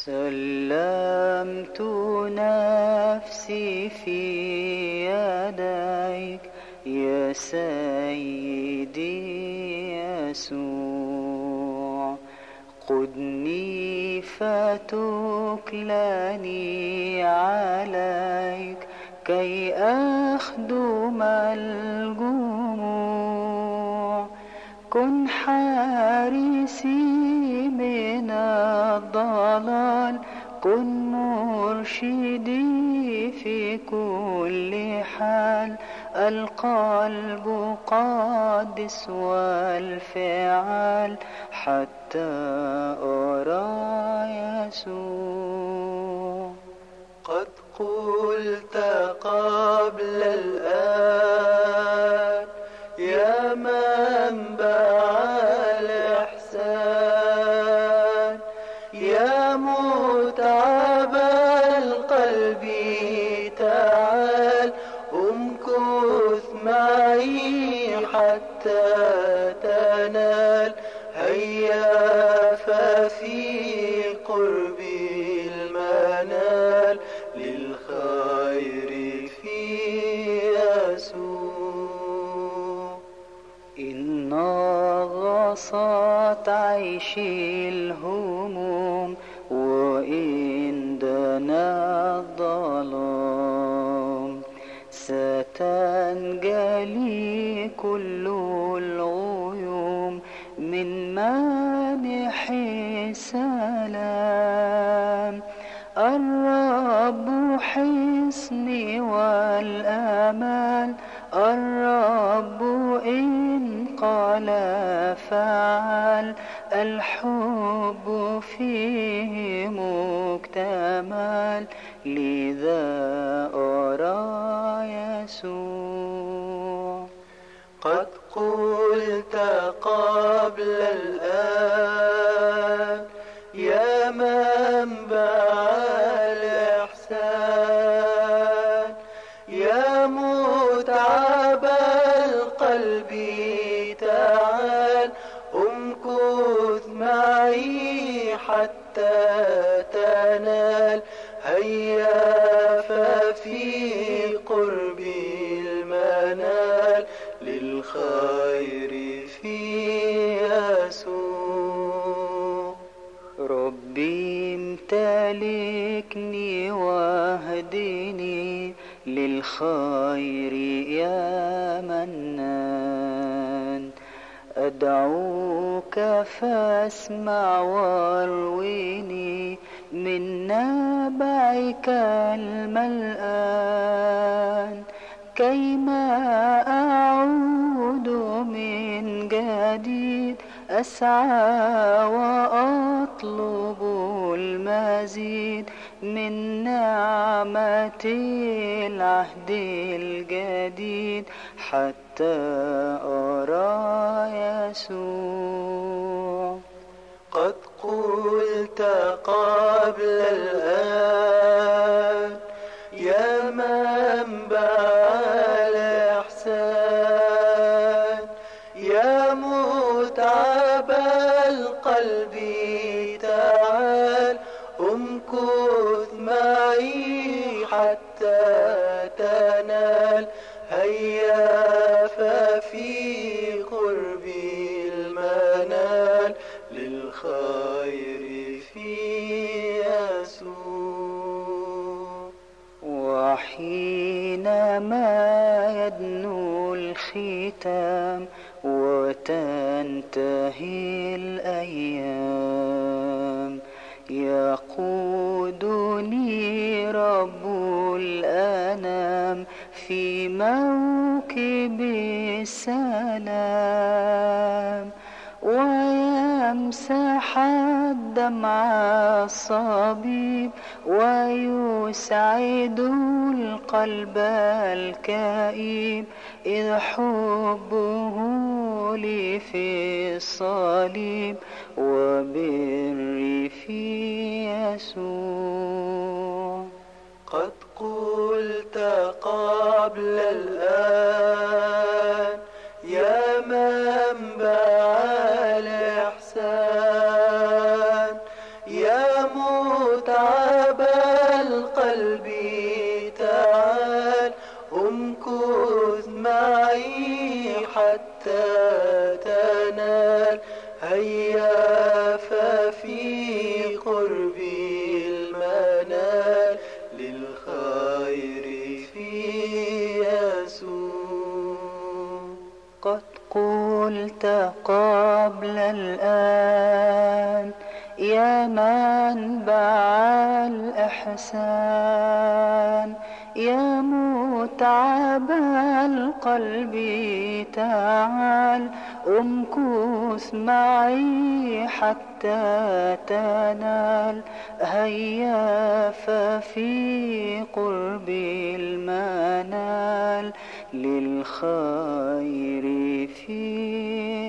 سلمت نفسي في يديك يا سيدي يسوع، قدني فتكلني عليك كي أخدم الجموع. كن حارسي من الضلال، كن مرشدي في كل حال. القلب قادس والفعال حتى أرى يسوع. قد قلت قبل الآن يا منبع الإحسان، يا متعب القلب تعال امكث معي حتى تنال. هيا ففي قربي المنال للخير في يسوع. إن غصت عيشي الهموم وإن دنا الظلام، ستنجلي كل الغيوم من مانح السلام. الرب حصني والأمان، الرب إن قال فعل. الحب فيه مكتمل لذا أرى يسوع. قد قلت قبل الآن يا منبع الإحسان، يا متعب القلب تعال امكث معي حتى تنال. هيا ففي قربي المنال للخير في يسوع. ربي امتلكني واهدني للخير يا منان. أدعوك فاسمع وارويني من نبعك الملآن، كيما أعود من جديد أسعى وأطلب المزيد من نعمة العهد الجديد حتى أرى يسوع. قد قلت قبل الآن يا منبع الإحسان، يا متعب القلب تعال امكث معي حتى تنال. هيا ففي قربي المنال للخير في يسوع. وحينما يدنو الختام وتنتهي الأيام، يقودني رب الأنام في موكب السلام، ويمسح الدمع الصبيب ويسعد القلب الكئيب، إذ حبه لي في الصليب وبري في يسوع. قد قلت قبل الآن يا منبع الإحسان، يا متعب القلب تعال امكث معي حتى تنال هيا ففي قربي المنال للخير في يسوع. قد قلت قبل الآن يا منبع الإحسان يا متعب القلب تعال امكث معي حتى تنال هيا ففي قربي المنال للخير في